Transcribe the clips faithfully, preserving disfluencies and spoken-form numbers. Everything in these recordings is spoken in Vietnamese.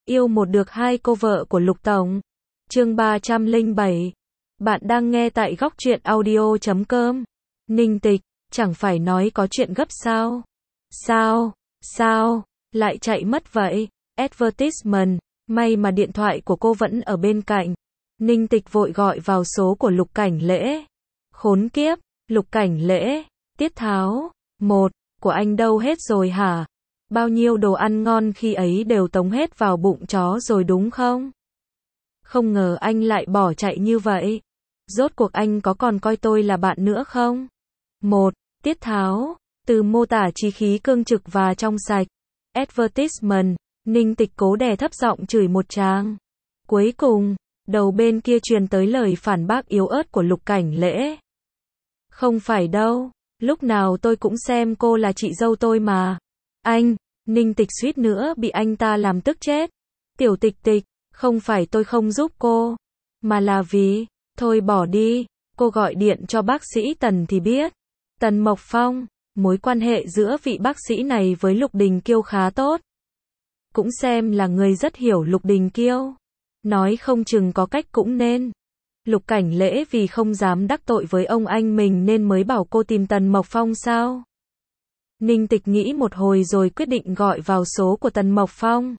Yêu một được hai cô vợ của Lục Tổng. Chương ba trăm lẻ bảy. Bạn đang nghe tại góc truyện audio chấm com. Ninh Tịch, chẳng phải nói có chuyện gấp sao? Sao? Sao? Lại chạy mất vậy? Advertisement, may mà điện thoại của cô vẫn ở bên cạnh. Ninh Tịch vội gọi vào số của Lục Cảnh Lễ. Khốn kiếp, Lục Cảnh Lễ, Tiết Tháo, một, của anh đâu hết rồi hả? Bao nhiêu đồ ăn ngon khi ấy đều tống hết vào bụng chó rồi đúng không? Không ngờ anh lại bỏ chạy như vậy. Rốt cuộc anh có còn coi tôi là bạn nữa không? Một, Tiết Tháo, từ mô tả chí khí cương trực và trong sạch. Advertisement, Ninh Tịch cố đè thấp giọng chửi một tràng. Cuối cùng, đầu bên kia truyền tới lời phản bác yếu ớt của Lục Cảnh Lễ. Không phải đâu, lúc nào tôi cũng xem cô là chị dâu tôi mà. Anh, Ninh Tịch suýt nữa bị anh ta làm tức chết. Tiểu Tịch Tịch, không phải tôi không giúp cô, mà là vì, thôi bỏ đi, cô gọi điện cho bác sĩ Tần thì biết. Tần Mộc Phong, mối quan hệ giữa vị bác sĩ này với Lục Đình Kiêu khá tốt. Cũng xem là người rất hiểu Lục Đình Kiêu. Nói không chừng có cách cũng nên. Lục Cảnh Lễ vì không dám đắc tội với ông anh mình nên mới bảo cô tìm Tần Mộc Phong sao? Ninh Tịch nghĩ một hồi rồi quyết định gọi vào số của Tần Mộc Phong.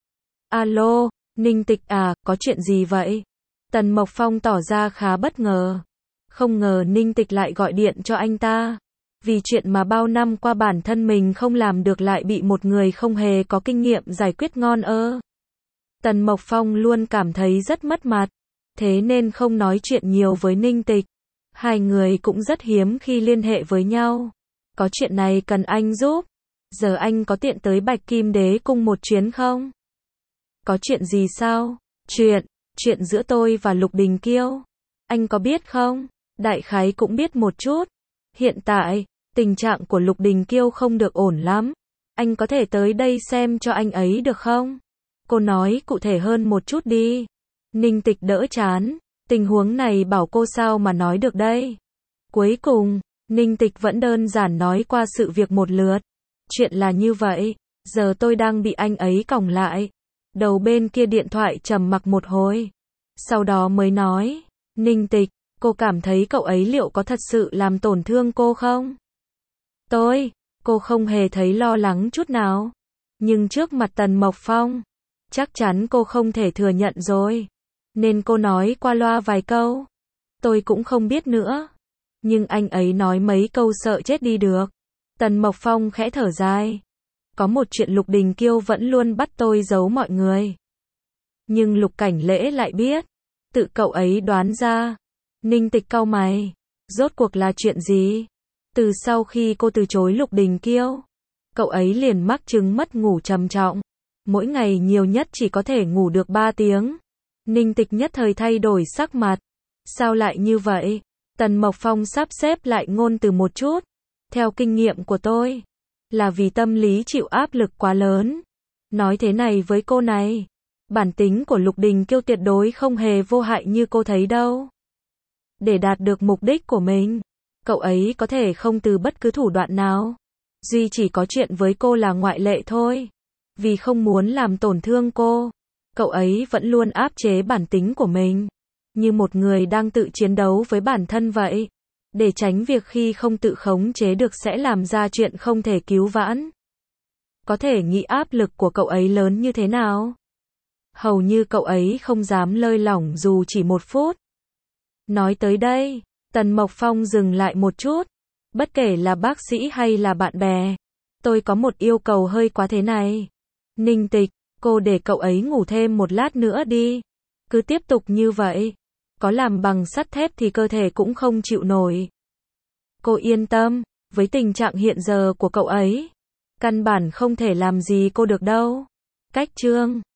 Alo, Ninh Tịch à, có chuyện gì vậy? Tần Mộc Phong tỏ ra khá bất ngờ. Không ngờ Ninh Tịch lại gọi điện cho anh ta. Vì chuyện mà bao năm qua bản thân mình không làm được lại bị một người không hề có kinh nghiệm giải quyết ngon ơ. Tần Mộc Phong luôn cảm thấy rất mất mặt. Thế nên không nói chuyện nhiều với Ninh Tịch. Hai người cũng rất hiếm khi liên hệ với nhau. Có chuyện này cần anh giúp. Giờ anh có tiện tới Bạch Kim Đế Cung một chuyến không? Có chuyện gì sao? Chuyện, chuyện giữa tôi và Lục Đình Kiêu. Anh có biết không? Đại khái cũng biết một chút. Hiện tại, tình trạng của Lục Đình Kiêu không được ổn lắm. Anh có thể tới đây xem cho anh ấy được không? Cô nói cụ thể hơn một chút đi. Ninh Tịch đỡ chán. Tình huống này bảo cô sao mà nói được đây? Cuối cùng, Ninh Tịch vẫn đơn giản nói qua sự việc một lượt. Chuyện là như vậy, giờ tôi đang bị anh ấy còng lại. Đầu bên kia điện thoại trầm mặc một hồi. Sau đó mới nói, Ninh Tịch, cô cảm thấy cậu ấy liệu có thật sự làm tổn thương cô không? Tôi, cô không hề thấy lo lắng chút nào. Nhưng trước mặt Tần Mộc Phong, chắc chắn cô không thể thừa nhận rồi. Nên cô nói qua loa vài câu. Tôi cũng không biết nữa. Nhưng anh ấy nói mấy câu sợ chết đi được. Tần Mộc Phong khẽ thở dài. Có một chuyện Lục Đình Kiêu vẫn luôn bắt tôi giấu mọi người. Nhưng Lục Cảnh Lễ lại biết. Tự cậu ấy đoán ra. Ninh Tịch cau mày. Rốt cuộc là chuyện gì? Từ sau khi cô từ chối Lục Đình Kiêu, cậu ấy liền mắc chứng mất ngủ trầm trọng. Mỗi ngày nhiều nhất chỉ có thể ngủ được ba tiếng. Ninh Tịch nhất thời thay đổi sắc mặt. Sao lại như vậy? Tần Mộc Phong sắp xếp lại ngôn từ một chút. Theo kinh nghiệm của tôi, là vì tâm lý chịu áp lực quá lớn. Nói thế này với cô này, bản tính của Lục Đình Kiêu tuyệt đối không hề vô hại như cô thấy đâu. Để đạt được mục đích của mình, cậu ấy có thể không từ bất cứ thủ đoạn nào. Duy chỉ có chuyện với cô là ngoại lệ thôi. Vì không muốn làm tổn thương cô, cậu ấy vẫn luôn áp chế bản tính của mình. Như một người đang tự chiến đấu với bản thân vậy. Để tránh việc khi không tự khống chế được sẽ làm ra chuyện không thể cứu vãn. Có thể nghĩ áp lực của cậu ấy lớn như thế nào? Hầu như cậu ấy không dám lơi lỏng dù chỉ một phút. Nói tới đây, Tần Mộc Phong dừng lại một chút. Bất kể là bác sĩ hay là bạn bè, tôi có một yêu cầu hơi quá thế này. Ninh Tịch, cô để cậu ấy ngủ thêm một lát nữa đi. Cứ tiếp tục như vậy, có làm bằng sắt thép thì cơ thể cũng không chịu nổi. Cô yên tâm, với tình trạng hiện giờ của cậu ấy, căn bản không thể làm gì cô được đâu. Cách chương